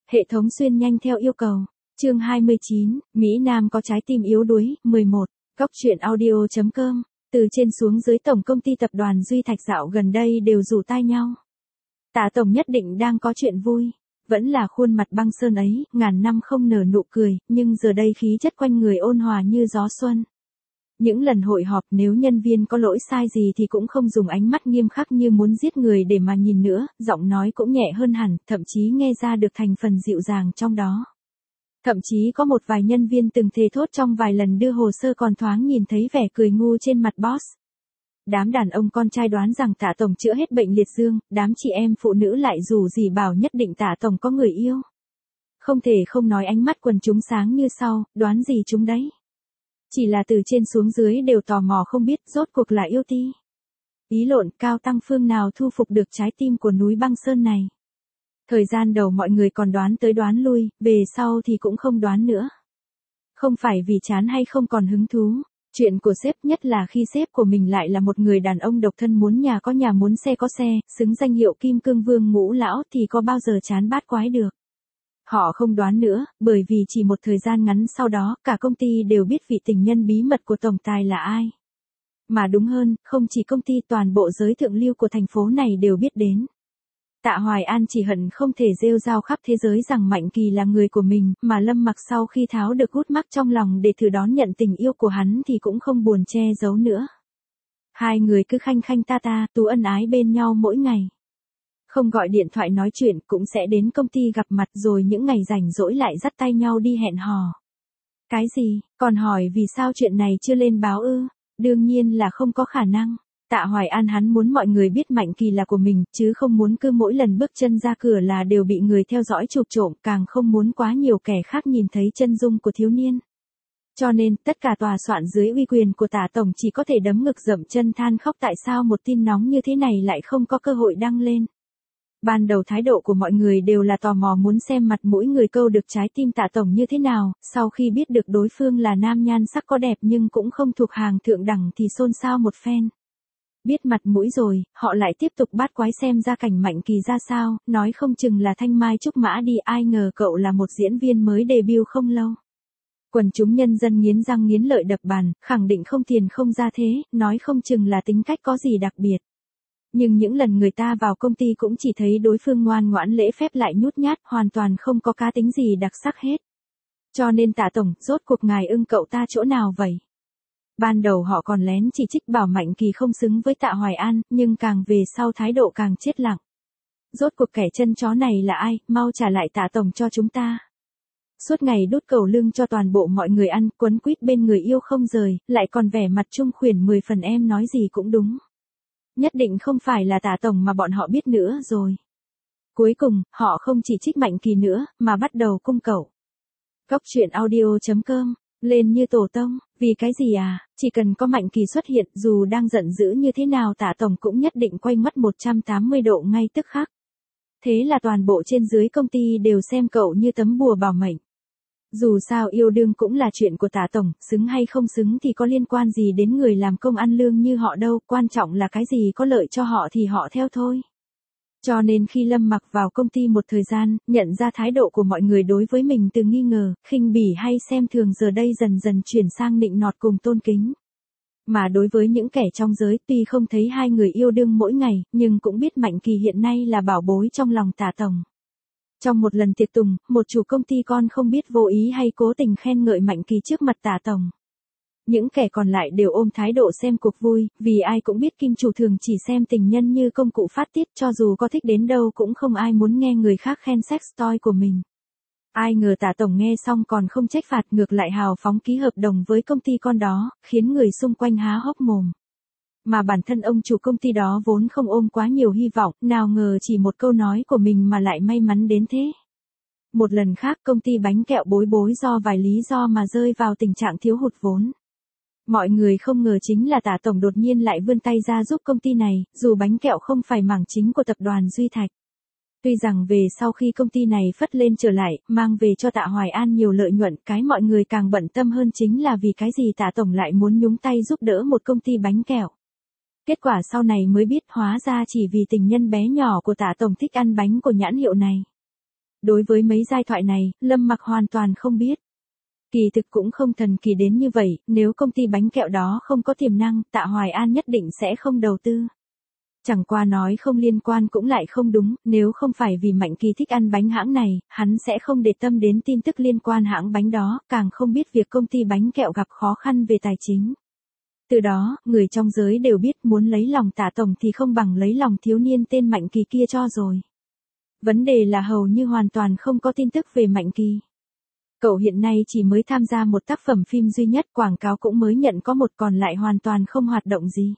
Hệ thống xuyên nhanh theo yêu cầu. Chương 29, Mỹ Nam có trái tim yếu đuối, 11. Góc truyện audio.com. Từ trên xuống dưới tổng công ty tập đoàn Duy Thạch dạo gần đây đều rủ tai nhau. Tạ tổng nhất định đang có chuyện vui. Vẫn là khuôn mặt băng sơn ấy, ngàn năm không nở nụ cười, nhưng giờ đây khí chất quanh người ôn hòa như gió xuân. Những lần hội họp nếu nhân viên có lỗi sai gì thì cũng không dùng ánh mắt nghiêm khắc như muốn giết người để mà nhìn nữa, giọng nói cũng nhẹ hơn hẳn, thậm chí nghe ra được thành phần dịu dàng trong đó. Thậm chí có một vài nhân viên từng thề thốt trong vài lần đưa hồ sơ còn thoáng nhìn thấy vẻ cười ngu trên mặt boss. Đám đàn ông con trai đoán rằng Tạ tổng chữa hết bệnh liệt dương, đám chị em phụ nữ lại rủ rỉ bảo nhất định Tạ tổng có người yêu. Không thể không nói ánh mắt quần chúng sáng như sau, đoán gì chúng đấy. Chỉ là từ trên xuống dưới đều tò mò không biết rốt cuộc là yêu ti. Ý lộn Cao Tăng Phương nào thu phục được trái tim của núi băng sơn này. Thời gian đầu mọi người còn đoán tới đoán lui, về sau thì cũng không đoán nữa. Không phải vì chán hay không còn hứng thú. Chuyện của sếp nhất là khi sếp của mình lại là một người đàn ông độc thân muốn nhà có nhà muốn xe có xe, xứng danh hiệu Kim Cương Vương Ngũ Lão thì có bao giờ chán bát quái được. Họ không đoán nữa, bởi vì chỉ một thời gian ngắn sau đó, cả công ty đều biết vị tình nhân bí mật của tổng tài là ai. Mà đúng hơn, không chỉ công ty toàn bộ giới thượng lưu của thành phố này đều biết đến. Tạ Hoài An chỉ hận không thể rêu rao khắp thế giới rằng Mạnh Kỳ là người của mình, mà Lâm Mặc sau khi tháo được gút mắc trong lòng để thử đón nhận tình yêu của hắn thì cũng không buồn che giấu nữa. Hai người cứ khanh khanh ta ta, tú ân ái bên nhau mỗi ngày. Không gọi điện thoại nói chuyện cũng sẽ đến công ty gặp mặt rồi những ngày rảnh rỗi lại dắt tay nhau đi hẹn hò. Cái gì, còn hỏi vì sao chuyện này chưa lên báo ư? Đương nhiên là không có khả năng. Tạ Hoài An hắn muốn mọi người biết Mạnh Kỳ là của mình, chứ không muốn cứ mỗi lần bước chân ra cửa là đều bị người theo dõi chụp trộm, càng không muốn quá nhiều kẻ khác nhìn thấy chân dung của thiếu niên. Cho nên, tất cả tòa soạn dưới uy quyền của Tạ tổng chỉ có thể đấm ngực dậm chân than khóc tại sao một tin nóng như thế này lại không có cơ hội đăng lên. Ban đầu thái độ của mọi người đều là tò mò muốn xem mặt mũi người câu được trái tim Tạ tổng như thế nào, sau khi biết được đối phương là nam nhan sắc có đẹp nhưng cũng không thuộc hàng thượng đẳng thì xôn xao một phen. Biết mặt mũi rồi, họ lại tiếp tục bát quái xem ra cảnh Mạnh Kỳ ra sao, nói không chừng là thanh mai trúc mã đi, ai ngờ cậu là một diễn viên mới debut không lâu. Quần chúng nhân dân nghiến răng nghiến lợi đập bàn, khẳng định không tiền không ra thế, nói không chừng là tính cách có gì đặc biệt. Nhưng những lần người ta vào công ty cũng chỉ thấy đối phương ngoan ngoãn lễ phép lại nhút nhát, hoàn toàn không có cá tính gì đặc sắc hết. Cho nên Tạ tổng, rốt cuộc ngài ưng cậu ta chỗ nào vậy? Ban đầu họ còn lén chỉ trích bảo Mạnh Kỳ không xứng với Tạ Hoài An, nhưng càng về sau thái độ càng chết lặng. Rốt cuộc kẻ chân chó này là ai, mau trả lại Tạ tổng cho chúng ta. Suốt ngày đút cẩu lưng cho toàn bộ mọi người ăn, quấn quýt bên người yêu không rời, lại còn vẻ mặt trung khuyển 10 phần em nói gì cũng đúng. Nhất định không phải là Tạ tổng mà bọn họ biết nữa rồi. Cuối cùng, họ không chỉ trích Mạnh Kỳ nữa, mà bắt đầu cung cẩu. Góc truyện audio.com. Lên như tổ tông, vì cái gì à, chỉ cần có Mạnh Kỳ xuất hiện dù đang giận dữ như thế nào Tạ tổng cũng nhất định quay mắt 180 độ ngay tức khắc. Thế là toàn bộ trên dưới công ty đều xem cậu như tấm bùa bảo mệnh. Dù sao yêu đương cũng là chuyện của Tạ tổng, xứng hay không xứng thì có liên quan gì đến người làm công ăn lương như họ đâu, quan trọng là cái gì có lợi cho họ thì họ theo thôi. Cho nên khi Lâm Mặc vào công ty một thời gian, nhận ra thái độ của mọi người đối với mình từ nghi ngờ, khinh bỉ hay xem thường giờ đây dần dần chuyển sang nịnh nọt cùng tôn kính. Mà đối với những kẻ trong giới tuy không thấy hai người yêu đương mỗi ngày, nhưng cũng biết Mạnh Kỳ hiện nay là bảo bối trong lòng Tạ tổng. Trong một lần tiệc tùng, một chủ công ty con không biết vô ý hay cố tình khen ngợi Mạnh Kỳ trước mặt Tạ tổng. Những kẻ còn lại đều ôm thái độ xem cuộc vui, vì ai cũng biết kim chủ thường chỉ xem tình nhân như công cụ phát tiết, cho dù có thích đến đâu cũng không ai muốn nghe người khác khen sex toy của mình. Ai ngờ Tạ tổng nghe xong còn không trách phạt, ngược lại hào phóng ký hợp đồng với công ty con đó, khiến người xung quanh há hốc mồm. Mà bản thân ông chủ công ty đó vốn không ôm quá nhiều hy vọng, nào ngờ chỉ một câu nói của mình mà lại may mắn đến thế. Một lần khác công ty bánh kẹo bối bối do vài lý do mà rơi vào tình trạng thiếu hụt vốn. Mọi người không ngờ chính là Tạ tổng đột nhiên lại vươn tay ra giúp công ty này, dù bánh kẹo không phải mảng chính của tập đoàn Duy Thạch. Tuy rằng về sau khi công ty này phất lên trở lại, mang về cho Tạ Hoài An nhiều lợi nhuận, cái mọi người càng bận tâm hơn chính là vì cái gì Tạ tổng lại muốn nhúng tay giúp đỡ một công ty bánh kẹo. Kết quả sau này mới biết hóa ra chỉ vì tình nhân bé nhỏ của Tạ tổng thích ăn bánh của nhãn hiệu này. Đối với mấy giai thoại này, Lâm Mặc hoàn toàn không biết. Kỳ thực cũng không thần kỳ đến như vậy, nếu công ty bánh kẹo đó không có tiềm năng, Tạ Hoài An nhất định sẽ không đầu tư. Chẳng qua nói không liên quan cũng lại không đúng, nếu không phải vì Mạnh Kỳ thích ăn bánh hãng này, hắn sẽ không để tâm đến tin tức liên quan hãng bánh đó, càng không biết việc công ty bánh kẹo gặp khó khăn về tài chính. Từ đó, người trong giới đều biết muốn lấy lòng Tạ tổng thì không bằng lấy lòng thiếu niên tên Mạnh Kỳ kia cho rồi. Vấn đề là hầu như hoàn toàn không có tin tức về Mạnh Kỳ. Cậu hiện nay chỉ mới tham gia một tác phẩm phim duy nhất, quảng cáo cũng mới nhận có một, còn lại hoàn toàn không hoạt động gì.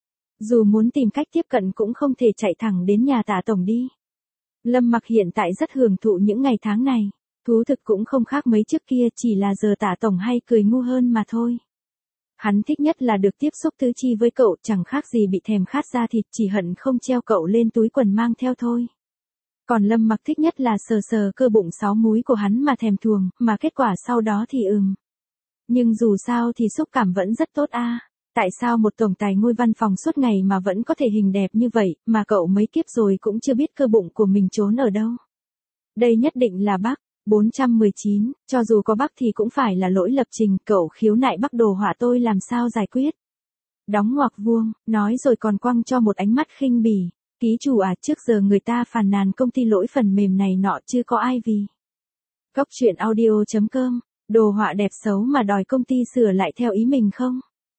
Dù muốn tìm cách tiếp cận cũng không thể chạy thẳng đến nhà Tạ tổng đi. Lâm Mặc hiện tại rất hưởng thụ những ngày tháng này, thú thực cũng không khác mấy trước kia, chỉ là giờ Tạ tổng hay cười ngu hơn mà thôi. Hắn thích nhất là được tiếp xúc tứ chi với cậu, chẳng khác gì bị thèm khát da thịt, chỉ hận không treo cậu lên túi quần mang theo thôi. Còn Lâm Mặc thích nhất là sờ sờ cơ bụng 6 múi của hắn mà thèm thuồng, mà kết quả sau đó thì Nhưng dù sao thì xúc cảm vẫn rất tốt a. Tại sao một tổng tài ngôi văn phòng suốt ngày mà vẫn có thể hình đẹp như vậy, mà cậu mấy kiếp rồi cũng chưa biết cơ bụng của mình trốn ở đâu. Đây nhất định là bug. 419, cho dù có bug thì cũng phải là lỗi lập trình, cậu khiếu nại bug đồ họa tôi làm sao giải quyết. Đóng ngoặc vuông, nói rồi còn quăng cho một ánh mắt khinh bỉ. Ký chủ à, trước giờ người ta phàn nàn công ty lỗi phần mềm này nọ chưa có ai vì. Cóc truyện audio.com, đồ họa đẹp xấu mà đòi công ty sửa lại theo ý mình không?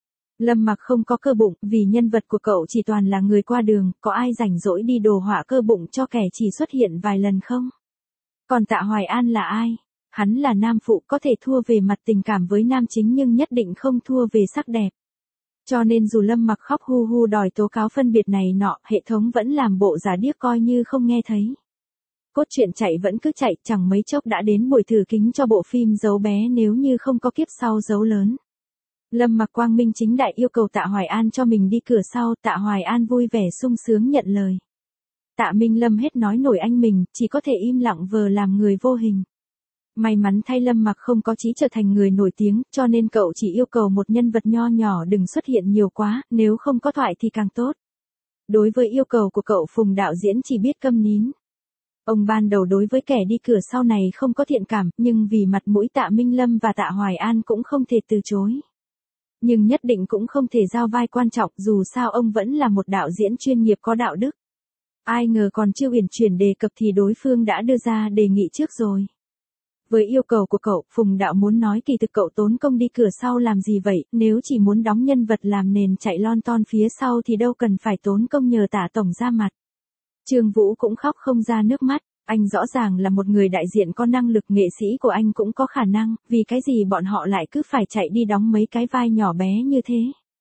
Lâm Mặc không có cơ bụng, vì nhân vật của cậu chỉ toàn là người qua đường, có ai rảnh rỗi đi đồ họa cơ bụng cho kẻ chỉ xuất hiện vài lần không? Còn Tạ Hoài An là ai? Hắn là nam phụ, có thể thua về mặt tình cảm với nam chính nhưng nhất định không thua về sắc đẹp. Cho nên dù Lâm Mặc khóc hu hu đòi tố cáo phân biệt này nọ, hệ thống vẫn làm bộ giả điếc coi như không nghe thấy. Cốt truyện chạy vẫn cứ chạy, chẳng mấy chốc đã đến buổi thử kính cho bộ phim Dấu Bé nếu như không có kiếp sau dấu lớn. Lâm Mặc quang minh chính đại yêu cầu Tạ Hoài An cho mình đi cửa sau, Tạ Hoài An vui vẻ sung sướng nhận lời. Tạ Minh Lâm hết nói nổi anh mình, chỉ có thể im lặng vờ làm người vô hình. May mắn thay Lâm Mặc không có chí trở thành người nổi tiếng, cho nên cậu chỉ yêu cầu một nhân vật nho nhỏ đừng xuất hiện nhiều quá, nếu không có thoại thì càng tốt. Đối với yêu cầu của cậu, Phùng đạo diễn chỉ biết câm nín. Ông ban đầu đối với kẻ đi cửa sau này không có thiện cảm, nhưng vì mặt mũi Tạ Minh Lâm và Tạ Hoài An cũng không thể từ chối. Nhưng nhất định cũng không thể giao vai quan trọng, dù sao ông vẫn là một đạo diễn chuyên nghiệp có đạo đức. Ai ngờ còn chưa uyển chuyển đề cập thì đối phương đã đưa ra đề nghị trước rồi. Với yêu cầu của cậu, Phùng đạo muốn nói kỳ thực cậu tốn công đi cửa sau làm gì vậy, nếu chỉ muốn đóng nhân vật làm nền chạy lon ton phía sau thì đâu cần phải tốn công nhờ Tạ tổng ra mặt. Trương Vũ cũng khóc không ra nước mắt, anh rõ ràng là một người đại diện có năng lực, nghệ sĩ của anh cũng có khả năng, vì cái gì bọn họ lại cứ phải chạy đi đóng mấy cái vai nhỏ bé như thế.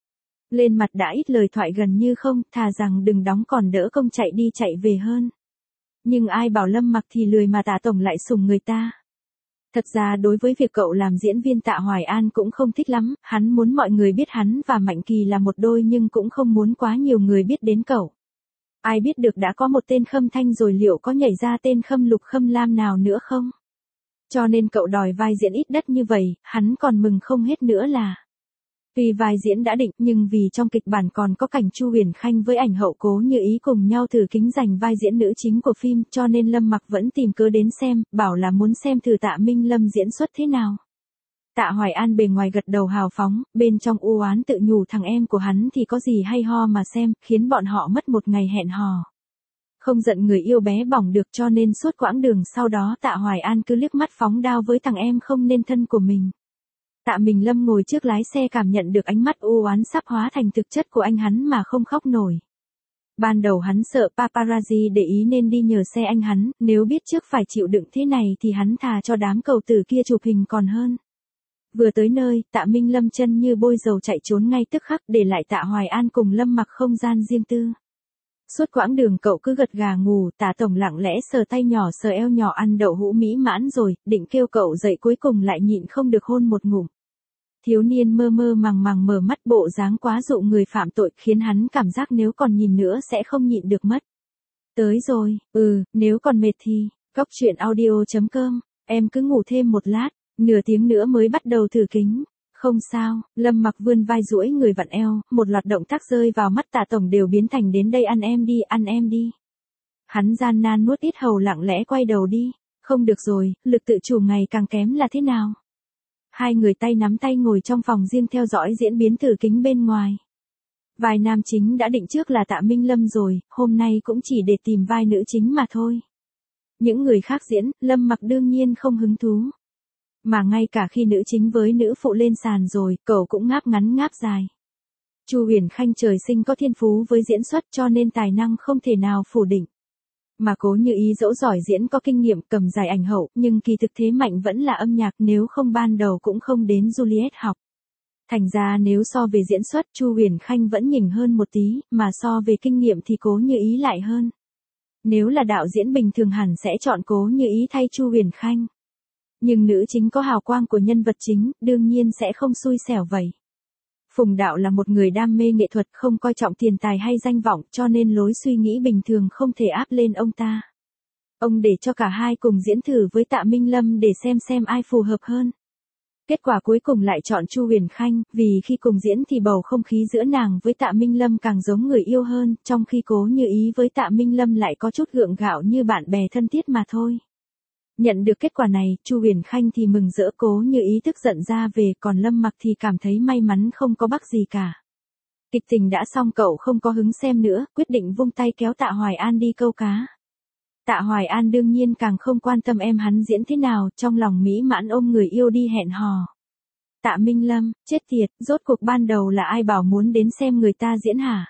Lên mặt đã ít lời thoại gần như không, thà rằng đừng đóng còn đỡ công chạy đi chạy về hơn. Nhưng ai bảo Lâm Mặc thì lười mà Tạ tổng lại sủng người ta. Thật ra đối với việc cậu làm diễn viên, Tạ Hoài An cũng không thích lắm, hắn muốn mọi người biết hắn và Mạnh Kỳ là một đôi nhưng cũng không muốn quá nhiều người biết đến cậu. Ai biết được đã có một tên Khâm Thanh rồi liệu có nhảy ra tên Khâm Lục Khâm Lam nào nữa không? Cho nên cậu đòi vai diễn ít đất như vậy, hắn còn mừng không hết nữa là. Tuy vai diễn đã định nhưng vì trong kịch bản còn có cảnh Chu Huyền Khanh với ảnh hậu Cố Như Ý cùng nhau thử kính giành vai diễn nữ chính của phim, cho nên Lâm Mặc vẫn tìm cớ đến xem, bảo là muốn xem thử Tạ Minh Lâm diễn xuất thế nào. Tạ Hoài An bề ngoài gật đầu hào phóng, bên trong u oán tự nhủ thằng em của hắn thì có gì hay ho mà xem, khiến bọn họ mất một ngày hẹn hò. Không giận người yêu bé bỏng được, cho nên suốt quãng đường sau đó Tạ Hoài An cứ liếc mắt phóng đao với thằng em không nên thân của mình. Tạ Minh Lâm ngồi trước lái xe cảm nhận được ánh mắt u oán sắp hóa thành thực chất của anh hắn mà không khóc nổi. Ban đầu hắn sợ paparazzi để ý nên đi nhờ xe anh hắn, nếu biết trước phải chịu đựng thế này thì hắn thà cho đám cầu tử kia chụp hình còn hơn. Vừa tới nơi, Tạ Minh Lâm chân như bôi dầu chạy trốn ngay tức khắc, để lại Tạ Hoài An cùng Lâm Mặc không gian riêng tư. Suốt quãng đường cậu cứ gật gà ngủ, Tạ tổng lặng lẽ sờ tay nhỏ sờ eo nhỏ ăn đậu hũ mỹ mãn rồi, định kêu cậu dậy cuối cùng lại nhịn không được hôn một ngụm. Thiếu niên mơ mơ màng màng mở mắt, bộ dáng quá dụ người phạm tội khiến hắn cảm giác nếu còn nhìn nữa sẽ không nhịn được mất. Tới rồi, nếu còn mệt thì, cóc truyện audio.com, em cứ ngủ thêm một lát, nửa tiếng nữa mới bắt đầu thử kính. Không sao, Lâm Mặc vươn vai duỗi người vặn eo, một loạt động tác rơi vào mắt Tạ tổng đều biến thành đến đây ăn em đi, ăn em đi. Hắn gian nan nuốt ít hầu lặng lẽ quay đầu đi. Không được rồi, lực tự chủ ngày càng kém là thế nào? Hai người tay nắm tay ngồi trong phòng riêng theo dõi diễn biến từ kính bên ngoài. Vai nam chính đã định trước là Tạ Minh Lâm rồi, hôm nay cũng chỉ để tìm vai nữ chính mà thôi. Những người khác diễn, Lâm Mặc đương nhiên không hứng thú. Mà ngay cả khi nữ chính với nữ phụ lên sàn rồi, cậu cũng ngáp ngắn ngáp dài. Chu Huyền Khanh trời sinh có thiên phú với diễn xuất cho nên tài năng không thể nào phủ định. Mà Cố Như Ý dẫu giỏi diễn có kinh nghiệm cầm giải ảnh hậu, nhưng kỳ thực thế mạnh vẫn là âm nhạc, nếu không ban đầu cũng không đến Juliet học. Thành ra nếu so về diễn xuất Chu Huyền Khanh vẫn nhỉnh hơn một tí, mà so về kinh nghiệm thì Cố Như Ý lại hơn. Nếu là đạo diễn bình thường hẳn sẽ chọn Cố Như Ý thay Chu Huyền Khanh. Nhưng nữ chính có hào quang của nhân vật chính, đương nhiên sẽ không xui xẻo vậy. Phùng Đạo là một người đam mê nghệ thuật, không coi trọng tiền tài hay danh vọng, cho nên lối suy nghĩ bình thường không thể áp lên ông ta. Ông để cho cả hai cùng diễn thử với Tạ Minh Lâm để xem ai phù hợp hơn. Kết quả cuối cùng lại chọn Chu Huyền Khanh, vì khi cùng diễn thì bầu không khí giữa nàng với Tạ Minh Lâm càng giống người yêu hơn, trong khi Cố Như Ý với Tạ Minh Lâm lại có chút gượng gạo như bạn bè thân thiết mà thôi. Nhận được kết quả này, Chu Huyền Khanh thì mừng rỡ, Cố Như Ý tức giận ra về, còn Lâm Mặc thì cảm thấy may mắn không có bắt gì cả. Kịch tình đã xong cậu không có hứng xem nữa, quyết định vung tay kéo Tạ Hoài An đi câu cá. Tạ Hoài An đương nhiên càng không quan tâm em hắn diễn thế nào, trong lòng mỹ mãn ôm người yêu đi hẹn hò. Tạ Minh Lâm, chết tiệt, rốt cuộc ban đầu là ai bảo muốn đến xem người ta diễn hả?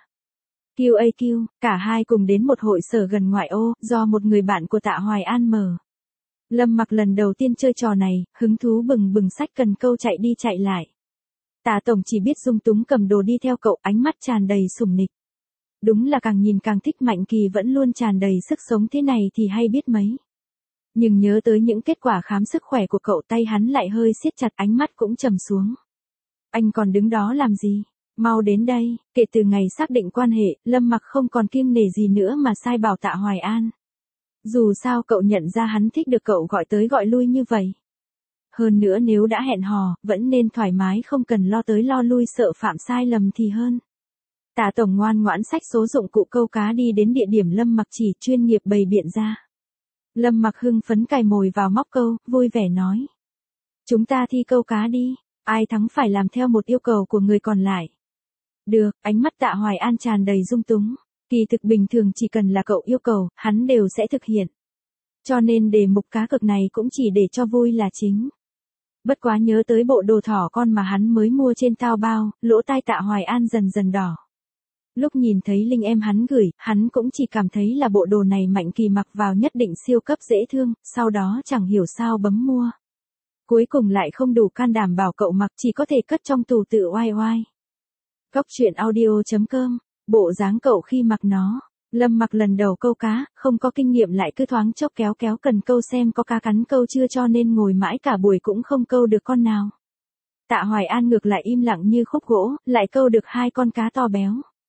QAQ, cả hai cùng đến một hội sở gần ngoại ô, do một người bạn của Tạ Hoài An mở. Lâm Mặc lần đầu tiên chơi trò này, hứng thú bừng bừng xách cần câu chạy đi chạy lại. Tạ Tổng chỉ biết dung túng cầm đồ đi theo cậu, ánh mắt tràn đầy sủng nịch. Đúng là càng nhìn càng thích, Mạnh Kỳ vẫn luôn tràn đầy sức sống thế này thì hay biết mấy. Nhưng nhớ tới những kết quả khám sức khỏe của cậu, tay hắn lại hơi siết chặt, ánh mắt cũng trầm xuống. Anh còn đứng đó làm gì? Mau đến đây. Kể từ ngày xác định quan hệ, Lâm Mặc không còn kiêng nể gì nữa mà sai bảo Tạ Hoài An. Dù sao cậu nhận ra hắn thích được cậu gọi tới gọi lui như vậy. Hơn nữa nếu đã hẹn hò, vẫn nên thoải mái, không cần lo tới lo lui sợ phạm sai lầm thì hơn. Tạ Tổng ngoan ngoãn xách số dụng cụ câu cá đi đến địa điểm Lâm Mặc chỉ, chuyên nghiệp bày biện ra. Lâm Mặc hưng phấn cài mồi vào móc câu, vui vẻ nói. Chúng ta thi câu cá đi, ai thắng phải làm theo một yêu cầu của người còn lại. Được, ánh mắt Tạ Hoài An tràn đầy dung túng. Kỳ thực bình thường chỉ cần là cậu yêu cầu, hắn đều sẽ thực hiện. Cho nên đề mục cá cược này cũng chỉ để cho vui là chính. Bất quá nhớ tới bộ đồ thỏ con mà hắn mới mua trên Taobao, lỗ tai Tạ Hoài An dần dần đỏ. Lúc nhìn thấy link em hắn gửi, hắn cũng chỉ cảm thấy là bộ đồ này Mạnh Kỳ mặc vào nhất định siêu cấp dễ thương, sau đó chẳng hiểu sao bấm mua. Cuối cùng lại không đủ can đảm bảo cậu mặc, chỉ có thể cất trong tủ tự oai oai. Góc truyện audio.com, bộ dáng cậu khi mặc nó. Lâm Mặc lần đầu câu cá, không có kinh nghiệm lại cứ thoáng chốc kéo cần câu xem có cá cắn câu chưa, cho nên ngồi mãi cả buổi cũng không câu được con nào. Tạ Hoài An ngược lại im lặng như khúc gỗ, lại câu được 2 con cá to béo.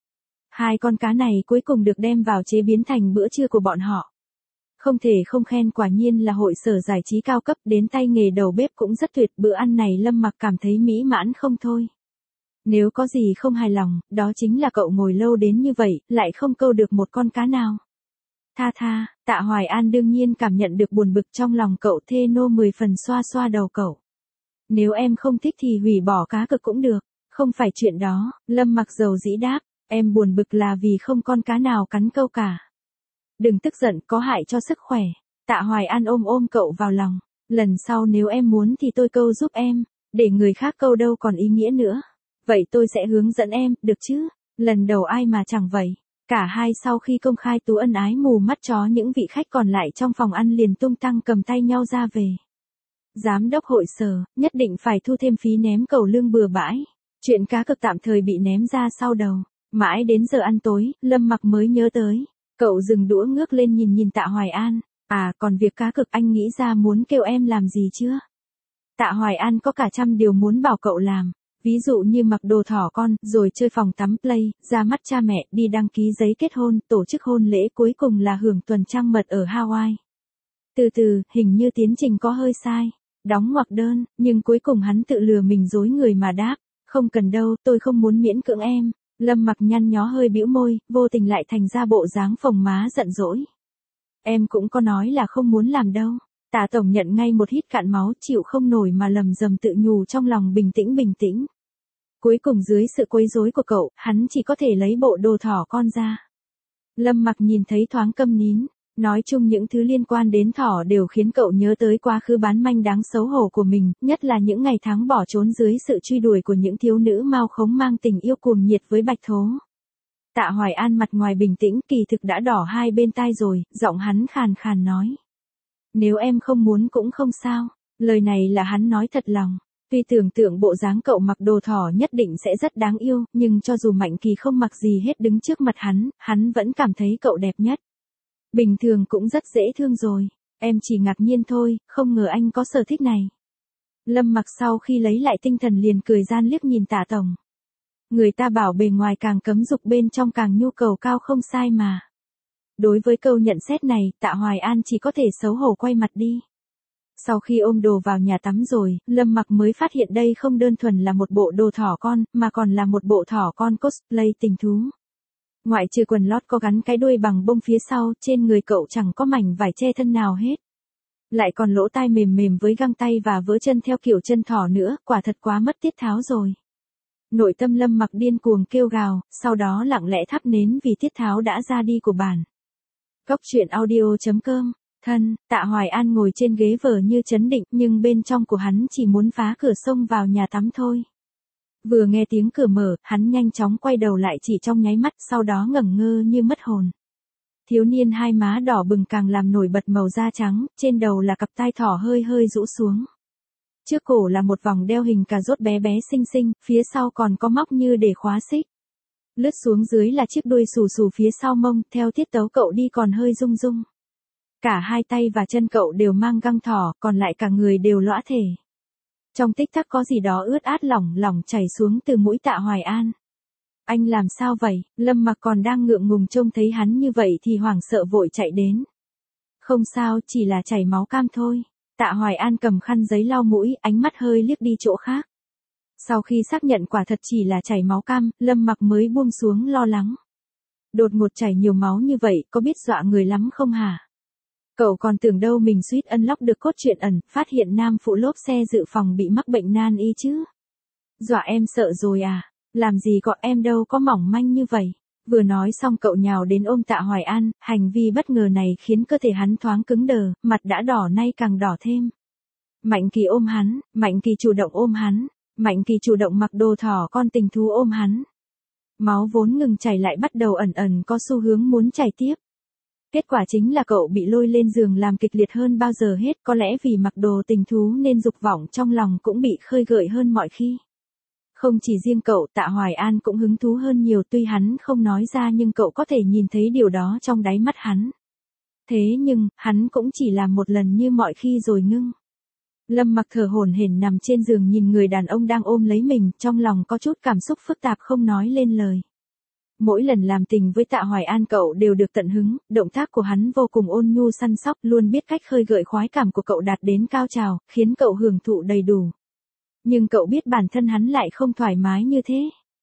2 con cá này cuối cùng được đem vào chế biến thành bữa trưa của bọn họ. Không thể không khen, quả nhiên là hội sở giải trí cao cấp, đến tay nghề đầu bếp cũng rất tuyệt, bữa ăn này Lâm Mặc cảm thấy mỹ mãn không thôi. Nếu có gì không hài lòng, đó chính là cậu ngồi lâu đến như vậy, lại không câu được một con cá nào. Tha, Tạ Hoài An đương nhiên cảm nhận được buồn bực trong lòng cậu, thê nô 10 phần xoa xoa đầu cậu. Nếu em không thích thì hủy bỏ cá cược cũng được, không phải chuyện đó, Lâm Mặc dầu dĩ đáp, em buồn bực là vì không con cá nào cắn câu cả. Đừng tức giận, có hại cho sức khỏe. Tạ Hoài An ôm cậu vào lòng, lần sau nếu em muốn thì tôi câu giúp em, để người khác câu đâu còn ý nghĩa nữa. Vậy tôi sẽ hướng dẫn em, được chứ? Lần đầu ai mà chẳng vậy. Cả hai sau khi công khai tú ân ái mù mắt chó, những vị khách còn lại trong phòng ăn liền tung tăng cầm tay nhau ra về. Giám đốc hội sở, nhất định phải thu thêm phí ném cầu lương bừa bãi. Chuyện cá cược tạm thời bị ném ra sau đầu. Mãi đến giờ ăn tối, Lâm Mặc mới nhớ tới. Cậu dừng đũa ngước lên nhìn Tạ Hoài An. À, còn việc cá cược anh nghĩ ra muốn kêu em làm gì chưa? Tạ Hoài An có cả trăm điều muốn bảo cậu làm. Ví dụ như mặc đồ thỏ con, rồi chơi phòng tắm play, ra mắt cha mẹ, đi đăng ký giấy kết hôn, tổ chức hôn lễ, cuối cùng là hưởng tuần trăng mật ở Hawaii. Từ, hình như tiến trình có hơi sai. Đóng ngoặc đơn, nhưng cuối cùng hắn tự lừa mình dối người mà đáp. Không cần đâu, tôi không muốn miễn cưỡng em. Lâm Mặc nhăn nhó hơi bĩu môi, vô tình lại thành ra bộ dáng phồng má giận dỗi. Em cũng có nói là không muốn làm đâu. Tạ tổng nhận ngay một hít cạn máu, chịu không nổi mà lầm rầm tự nhủ trong lòng bình tĩnh bình tĩnh. Cuối cùng dưới sự quấy rối của cậu, hắn chỉ có thể lấy bộ đồ thỏ con ra. Lâm Mặc nhìn thấy thoáng câm nín. Nói chung những thứ liên quan đến thỏ đều khiến cậu nhớ tới quá khứ bán manh đáng xấu hổ của mình, nhất là những ngày tháng bỏ trốn dưới sự truy đuổi của những thiếu nữ mao khống mang tình yêu cuồng nhiệt với Bạch Thố. Tạ Hoài An mặt ngoài bình tĩnh, kỳ thực đã đỏ hai bên tai rồi, giọng hắn khàn khàn nói. Nếu em không muốn cũng không sao, lời này là hắn nói thật lòng. Tuy tưởng tượng bộ dáng cậu mặc đồ thỏ nhất định sẽ rất đáng yêu, nhưng cho dù Mạnh Kỳ không mặc gì hết đứng trước mặt hắn vẫn cảm thấy cậu đẹp nhất. Bình thường cũng rất dễ thương rồi, em chỉ ngạc nhiên thôi, không ngờ anh có sở thích này. Lâm Mặc sau khi lấy lại tinh thần liền cười gian liếc nhìn Tạ tổng. Người ta bảo bề ngoài càng cấm dục bên trong càng nhu cầu cao không sai mà. Đối với câu nhận xét này, Tạ Hoài An chỉ có thể xấu hổ quay mặt đi. Sau khi ôm đồ vào nhà tắm rồi, Lâm Mặc mới phát hiện đây không đơn thuần là một bộ đồ thỏ con, mà còn là một bộ thỏ con cosplay tình thú. Ngoại trừ quần lót có gắn cái đuôi bằng bông phía sau, trên người cậu chẳng có mảnh vải che thân nào hết. Lại còn lỗ tai mềm mềm với găng tay và vớ chân theo kiểu chân thỏ nữa, quả thật quá mất tiết tháo rồi. Nội tâm Lâm Mặc điên cuồng kêu gào, sau đó lặng lẽ thắp nến vì tiết tháo đã ra đi của bản. Cốc truyện audio.com. Thân, Tạ Hoài An ngồi trên ghế vờ như trấn định, nhưng bên trong của hắn chỉ muốn phá cửa xông vào nhà tắm thôi. Vừa nghe tiếng cửa mở, hắn nhanh chóng quay đầu lại chỉ trong nháy mắt, sau đó ngẩn ngơ như mất hồn. Thiếu niên hai má đỏ bừng càng làm nổi bật màu da trắng, trên đầu là cặp tai thỏ hơi hơi rũ xuống. Trước cổ là một vòng đeo hình cà rốt bé bé xinh xinh, phía sau còn có móc như để khóa xích. Lướt xuống dưới là chiếc đuôi xù xù phía sau mông, theo tiết tấu cậu đi còn hơi rung rung. Cả hai tay và chân cậu đều mang găng thỏ, còn lại cả người đều lõa thể. Trong tích tắc có gì đó ướt át lỏng lỏng chảy xuống từ mũi Tạ Hoài An. Anh làm sao vậy? Lâm Mặc còn đang ngượng ngùng trông thấy hắn như vậy thì hoảng sợ vội chạy đến. Không sao, chỉ là chảy máu cam thôi. Tạ Hoài An cầm khăn giấy lau mũi, ánh mắt hơi liếc đi chỗ khác. Sau khi xác nhận quả thật chỉ là chảy máu cam, Lâm Mặc mới buông xuống lo lắng. Đột ngột chảy nhiều máu như vậy, có biết dọa người lắm không hả? Cậu còn tưởng đâu mình suýt unlock được cốt truyện ẩn, phát hiện nam phụ lốp xe dự phòng bị mắc bệnh nan y chứ. Dọa em sợ rồi à? Làm gì có, em đâu có mỏng manh như vậy. Vừa nói xong cậu nhào đến ôm Tạ Hoài An, hành vi bất ngờ này khiến cơ thể hắn thoáng cứng đờ, mặt đã đỏ nay càng đỏ thêm. Mạnh Kỳ ôm hắn, Mạnh Kỳ chủ động ôm hắn, Mạnh Kỳ chủ động mặc đồ thỏ con tình thú ôm hắn. Máu vốn ngừng chảy lại bắt đầu ẩn ẩn có xu hướng muốn chảy tiếp. Kết quả chính là cậu bị lôi lên giường làm kịch liệt hơn bao giờ hết, có lẽ vì mặc đồ tình thú nên dục vọng trong lòng cũng bị khơi gợi hơn mọi khi. Không chỉ riêng cậu, Tạ Hoài An cũng hứng thú hơn nhiều, tuy hắn không nói ra nhưng cậu có thể nhìn thấy điều đó trong đáy mắt hắn. Thế nhưng, hắn cũng chỉ làm một lần như mọi khi rồi ngưng. Lâm Mặc thở hổn hển nằm trên giường nhìn người đàn ông đang ôm lấy mình, trong lòng có chút cảm xúc phức tạp không nói lên lời. Mỗi lần làm tình với Tạ Hoài An cậu đều được tận hứng, động tác của hắn vô cùng ôn nhu săn sóc, luôn biết cách khơi gợi khoái cảm của cậu đạt đến cao trào, khiến cậu hưởng thụ đầy đủ. Nhưng cậu biết bản thân hắn lại không thoải mái như thế.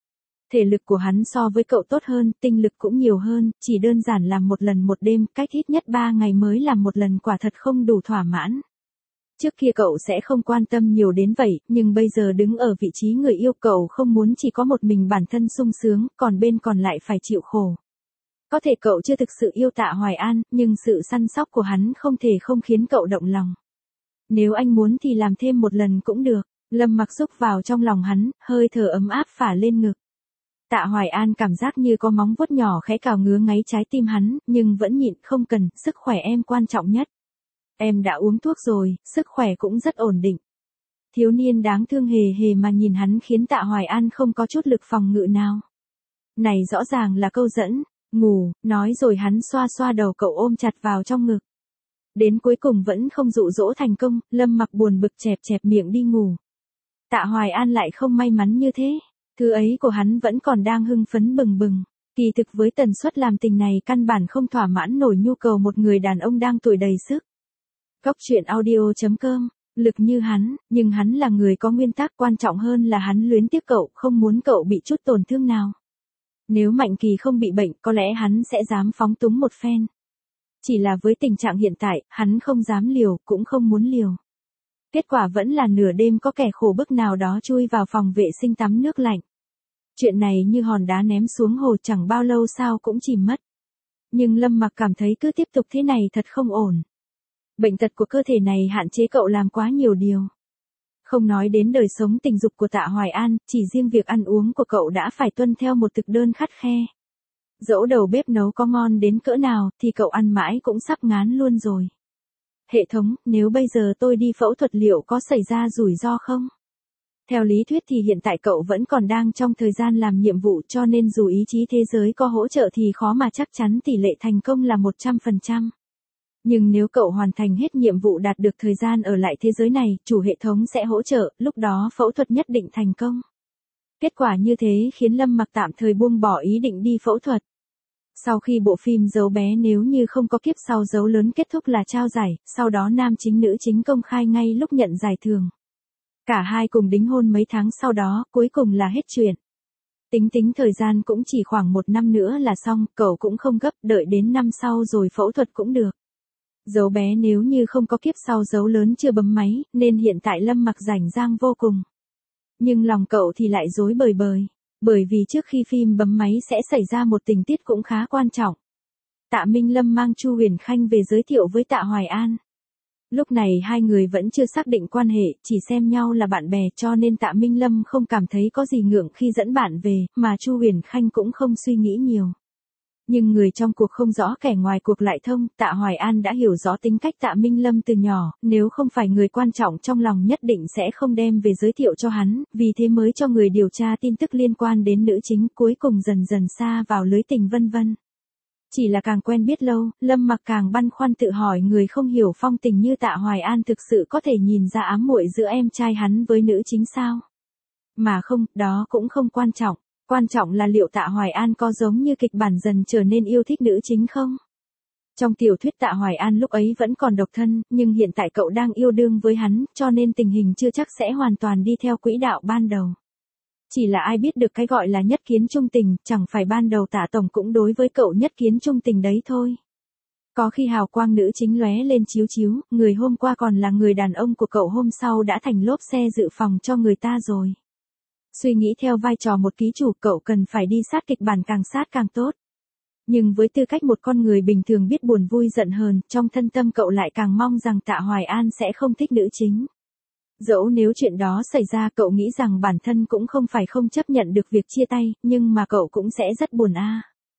Thể lực của hắn so với cậu tốt hơn, tinh lực cũng nhiều hơn, chỉ đơn giản làm một lần một đêm, cách ít nhất 3 ngày mới làm một lần quả thật không đủ thỏa mãn. Trước kia cậu sẽ không quan tâm nhiều đến vậy, nhưng bây giờ đứng ở vị trí người yêu cậu không muốn chỉ có một mình bản thân sung sướng, còn bên còn lại phải chịu khổ. Có thể cậu chưa thực sự yêu Tạ Hoài An, nhưng sự săn sóc của hắn không thể không khiến cậu động lòng. Nếu anh muốn thì làm thêm một lần cũng được. Lâm Mặc xúc vào trong lòng hắn, hơi thở ấm áp phả lên ngực. Tạ Hoài An cảm giác như có móng vuốt nhỏ khẽ cào ngứa ngáy trái tim hắn, nhưng vẫn nhịn, không cần, sức khỏe em quan trọng nhất. Em đã uống thuốc rồi, sức khỏe cũng rất ổn định. Thiếu niên đáng thương hề hề mà nhìn hắn khiến Tạ Hoài An không có chút lực phòng ngự nào. Này rõ ràng là câu dẫn, ngủ, nói rồi hắn xoa xoa đầu cậu ôm chặt vào trong ngực. Đến cuối cùng vẫn không dụ dỗ thành công, Lâm Mặc buồn bực chẹp chẹp miệng đi ngủ. Tạ Hoài An lại không may mắn như thế, thứ ấy của hắn vẫn còn đang hưng phấn bừng bừng. Kỳ thực với tần suất làm tình này căn bản không thỏa mãn nổi nhu cầu một người đàn ông đang tuổi đầy sức. Cốc truyện audio.com, lực như hắn, nhưng hắn là người có nguyên tắc, quan trọng hơn là hắn luyến tiếc cậu, không muốn cậu bị chút tổn thương nào. Nếu Mạnh Kỳ không bị bệnh, có lẽ hắn sẽ dám phóng túng một phen. Chỉ là với tình trạng hiện tại, hắn không dám liều, cũng không muốn liều. Kết quả vẫn là nửa đêm có kẻ khổ bức nào đó chui vào phòng vệ sinh tắm nước lạnh. Chuyện này như hòn đá ném xuống hồ, chẳng bao lâu sau cũng chìm mất. Nhưng Lâm Mặc cảm thấy cứ tiếp tục thế này thật không ổn. Bệnh tật của cơ thể này hạn chế cậu làm quá nhiều điều. Không nói đến đời sống tình dục của Tạ Hoài An, chỉ riêng việc ăn uống của cậu đã phải tuân theo một thực đơn khắt khe. Dẫu đầu bếp nấu có ngon đến cỡ nào thì cậu ăn mãi cũng sắp ngán luôn rồi. Hệ thống, nếu bây giờ tôi đi phẫu thuật liệu có xảy ra rủi ro không? Theo lý thuyết thì hiện tại cậu vẫn còn đang trong thời gian làm nhiệm vụ, cho nên dù ý chí thế giới có hỗ trợ thì khó mà chắc chắn tỷ lệ thành công là 100%. Nhưng nếu cậu hoàn thành hết nhiệm vụ đạt được thời gian ở lại thế giới này, chủ hệ thống sẽ hỗ trợ, lúc đó phẫu thuật nhất định thành công. Kết quả như thế khiến Lâm Mặc tạm thời buông bỏ ý định đi phẫu thuật. Sau khi bộ phim Dấu bé nếu như không có kiếp sau dấu lớn kết thúc là trao giải, sau đó nam chính nữ chính công khai ngay lúc nhận giải thưởng. Cả hai cùng đính hôn mấy tháng sau đó, cuối cùng là hết chuyện. Tính thời gian cũng chỉ khoảng 1 năm nữa là xong, cậu cũng không gấp, đợi đến năm sau rồi phẫu thuật cũng được. Dấu bé nếu như không có kiếp sau dấu lớn chưa bấm máy, nên hiện tại Lâm Mặc rảnh rang vô cùng. Nhưng lòng cậu thì lại rối bời bời. Bởi vì trước khi phim bấm máy sẽ xảy ra một tình tiết cũng khá quan trọng. Tạ Minh Lâm mang Chu Huyền Khanh về giới thiệu với Tạ Hoài An. Lúc này hai người vẫn chưa xác định quan hệ, chỉ xem nhau là bạn bè, cho nên Tạ Minh Lâm không cảm thấy có gì ngượng khi dẫn bạn về, mà Chu Huyền Khanh cũng không suy nghĩ nhiều. Nhưng người trong cuộc không rõ kẻ ngoài cuộc lại thông, Tạ Hoài An đã hiểu rõ tính cách Tạ Minh Lâm từ nhỏ, nếu không phải người quan trọng trong lòng nhất định sẽ không đem về giới thiệu cho hắn, vì thế mới cho người điều tra tin tức liên quan đến nữ chính, cuối cùng dần dần sa vào lưới tình vân vân. Chỉ là càng quen biết lâu, Lâm Mặc càng băn khoăn tự hỏi người không hiểu phong tình như Tạ Hoài An thực sự có thể nhìn ra ám muội giữa em trai hắn với nữ chính sao? Mà không, đó cũng không quan trọng. Quan trọng là liệu Tạ Hoài An có giống như kịch bản dần trở nên yêu thích nữ chính không? Trong tiểu thuyết Tạ Hoài An lúc ấy vẫn còn độc thân, nhưng hiện tại cậu đang yêu đương với hắn, cho nên tình hình chưa chắc sẽ hoàn toàn đi theo quỹ đạo ban đầu. Chỉ là ai biết được cái gọi là nhất kiến trung tình, chẳng phải ban đầu Tạ Tổng cũng đối với cậu nhất kiến trung tình đấy thôi. Có khi hào quang nữ chính lóe lên chiếu chiếu, người hôm qua còn là người đàn ông của cậu hôm sau đã thành lốp xe dự phòng cho người ta rồi. Suy nghĩ theo vai trò một ký chủ, cậu cần phải đi sát kịch bản càng sát càng tốt. Nhưng với tư cách một con người bình thường biết buồn vui giận hờn, trong thân tâm cậu lại càng mong rằng Tạ Hoài An sẽ không thích nữ chính. Dẫu nếu chuyện đó xảy ra cậu nghĩ rằng bản thân cũng không phải không chấp nhận được việc chia tay, nhưng mà cậu cũng sẽ rất buồn a.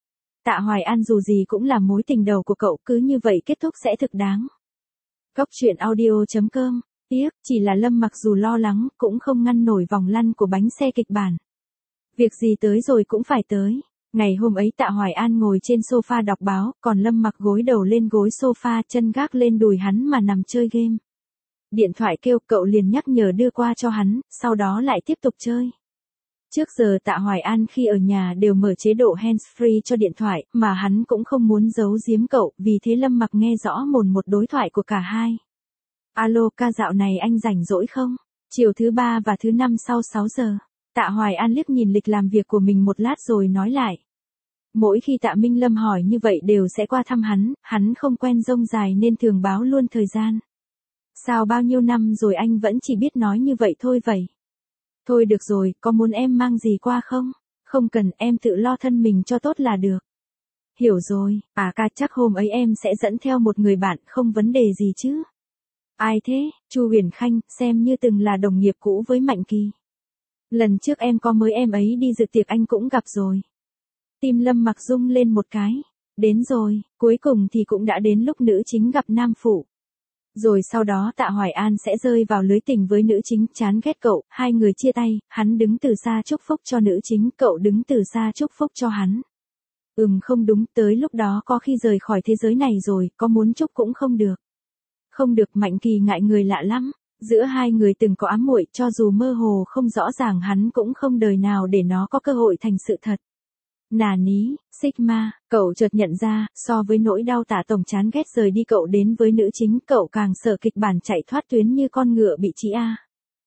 Tạ Hoài An dù gì cũng là mối tình đầu của cậu, cứ như vậy kết thúc sẽ thực đáng. Góc truyện audio.com. Tiếc, chỉ là Lâm Mặc dù lo lắng, cũng không ngăn nổi vòng lăn của bánh xe kịch bản. Việc gì tới rồi cũng phải tới. Ngày hôm ấy Tạ Hoài An ngồi trên sofa đọc báo, còn Lâm Mặc gối đầu lên gối sofa, chân gác lên đùi hắn mà nằm chơi game. Điện thoại kêu, cậu liền nhắc nhở đưa qua cho hắn, sau đó lại tiếp tục chơi. Trước giờ Tạ Hoài An khi ở nhà đều mở chế độ hands-free cho điện thoại, mà hắn cũng không muốn giấu giếm cậu, vì thế Lâm Mặc nghe rõ một đối thoại của cả hai. Alo, ca dạo này anh rảnh rỗi không? Chiều thứ 3 và thứ 5 sau 6 giờ. Tạ Hoài An liếc nhìn lịch làm việc của mình một lát rồi nói lại. Mỗi khi Tạ Minh Lâm hỏi như vậy đều sẽ qua thăm hắn không quen rông dài nên thường báo luôn thời gian. Sao bao nhiêu năm rồi anh vẫn chỉ biết nói như vậy thôi vậy? Thôi được rồi, có muốn em mang gì qua không? Không cần, em tự lo thân mình cho tốt là được. Hiểu rồi, ca chắc hôm ấy em sẽ dẫn theo một người bạn, không vấn đề gì chứ? Ai thế? Chu Huyền Khanh, xem như từng là đồng nghiệp cũ với Mạnh Kỳ. Lần trước em có mời em ấy đi dự tiệc anh cũng gặp rồi. Tim Lâm Mặc rung lên một cái. Đến rồi, cuối cùng thì cũng đã đến lúc nữ chính gặp nam phụ. Rồi sau đó Tạ Hoài An sẽ rơi vào lưới tình với nữ chính, chán ghét cậu, hai người chia tay, hắn đứng từ xa chúc phúc cho nữ chính, cậu đứng từ xa chúc phúc cho hắn. Không đúng, tới lúc đó có khi rời khỏi thế giới này rồi, có muốn chúc cũng không được. Không được, Mạnh Kỳ ngại người lạ lắm. Giữa hai người từng có ám muội, cho dù mơ hồ không rõ ràng hắn cũng không đời nào để nó có cơ hội thành sự thật. Nà ní, Sigma, cậu chợt nhận ra, so với nỗi đau Tạ Tổng chán ghét rời đi cậu đến với nữ chính, cậu càng sợ kịch bản chạy thoát tuyến như con ngựa bị chỉ A.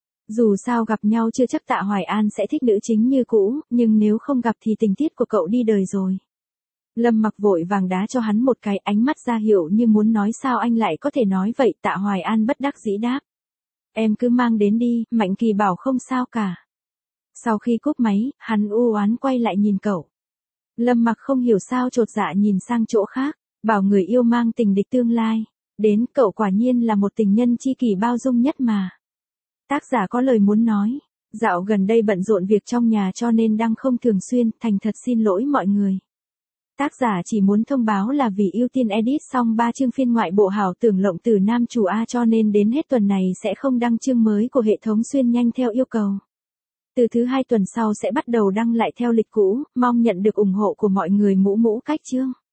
Dù sao gặp nhau chưa chắc Tạ Hoài An sẽ thích nữ chính như cũ, nhưng nếu không gặp thì tình tiết của cậu đi đời rồi. Lâm Mặc vội vàng đá cho hắn một cái ánh mắt ra hiệu như muốn nói sao anh lại có thể nói vậy. Tạ Hoài An bất đắc dĩ đáp. Em cứ mang đến đi, Mạnh Kỳ bảo không sao cả. Sau khi cúp máy, hắn u oán quay lại nhìn cậu. Lâm Mặc không hiểu sao chột dạ nhìn sang chỗ khác, bảo người yêu mang tình địch tương lai. Đến cậu quả nhiên là một tình nhân tri kỷ bao dung nhất mà. Tác giả có lời muốn nói. Dạo gần đây bận rộn việc trong nhà cho nên đăng không thường xuyên, thành thật xin lỗi mọi người. Tác giả chỉ muốn thông báo là vì ưu tiên edit xong 3 chương phiên ngoại bộ Hảo Tưởng Lộng Tử Nam Chủ A cho nên đến hết tuần này sẽ không đăng chương mới của hệ thống xuyên nhanh theo yêu cầu. Từ thứ 2 tuần sau sẽ bắt đầu đăng lại theo lịch cũ, mong nhận được ủng hộ của mọi người mũ cách chương.